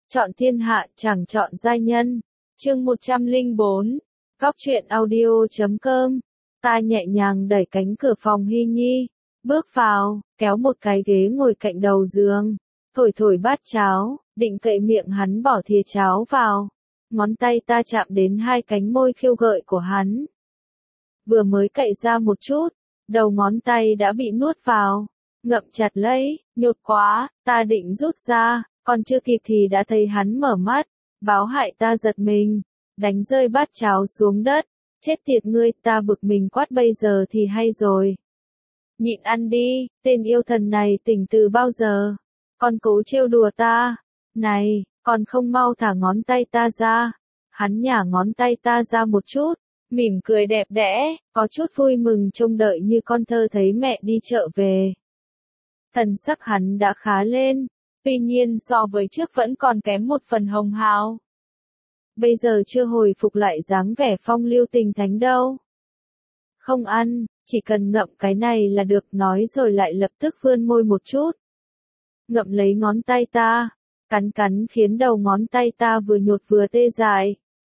Chọn thiên hạ chẳng chọn giai nhân. Chương 104. Góc truyện audio.com. Ta nhẹ nhàng đẩy cánh cửa phòng Hy Nhi, bước vào, kéo một cái ghế ngồi cạnh đầu giường, thổi thổi bát cháo, định cậy miệng hắn bỏ thìa cháo vào. Ngón tay ta chạm đến hai cánh môi khiêu gợi của hắn. Vừa mới cậy ra một chút, đầu ngón tay đã bị nuốt vào, ngậm chặt lấy, nhột quá, ta định rút ra, còn chưa kịp thì đã thấy hắn mở mắt, báo hại ta giật mình, đánh rơi bát cháo xuống đất. Chết tiệt ngươi, ta bực mình quát bây giờ thì hay rồi. Nhịn ăn đi, tên yêu thần này tỉnh từ bao giờ? Con cố trêu đùa ta. Này, còn không mau thả ngón tay ta ra. Hắn nhả ngón tay ta ra một chút, mỉm cười đẹp đẽ, có chút vui mừng trông đợi như con thơ thấy mẹ đi chợ về. Thần sắc hắn đã khá lên, tuy nhiên so với trước vẫn còn kém một phần hồng hào. Bây giờ chưa hồi phục lại dáng vẻ phong lưu tình thánh đâu. Không ăn, chỉ cần ngậm cái này là được, nói rồi lại lập tức vươn môi một chút. Ngậm lấy ngón tay ta, cắn cắn khiến đầu ngón tay ta vừa nhột vừa tê dại.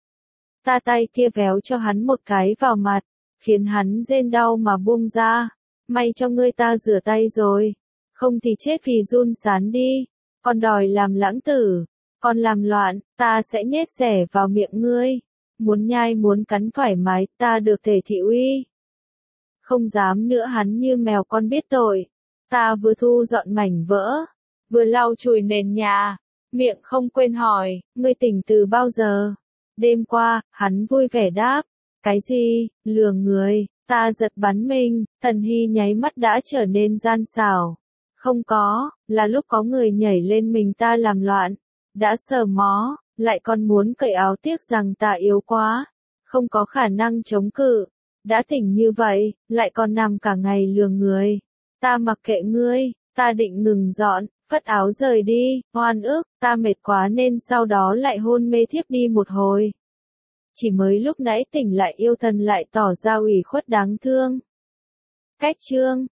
Ta tay kia véo cho hắn một cái vào mặt, khiến hắn rên đau mà buông ra. May cho ngươi ta rửa tay rồi, không thì chết vì run sán đi. Còn đòi làm lãng tử, còn làm loạn, ta sẽ nhét rẻ vào miệng ngươi. Muốn nhai muốn cắn thoải mái, ta được thể thị uy. Không dám nữa, hắn như mèo con biết tội. Ta vừa thu dọn mảnh vỡ, vừa lau chùi nền nhà, miệng không quên hỏi, ngươi tỉnh từ bao giờ? Đêm qua, hắn vui vẻ đáp. Cái gì, lừa người? Ta giật bắn mình, Thần Hy nháy mắt đã trở nên gian xảo. Không có, là lúc có người nhảy lên mình ta làm loạn. Đã sờ mó, lại còn muốn cởi áo, tiếc rằng ta yếu quá, không có khả năng chống cự. Đã tỉnh như vậy, lại còn nằm cả ngày lừa người. Ta mặc kệ ngươi, ta định ngừng dọn, phất áo rời đi, oan ức, ta mệt quá nên sau đó lại hôn mê thiếp đi một hồi. Chỉ mới lúc nãy tỉnh lại yêu thần lại tỏ ra ủy khuất đáng thương. Cách chương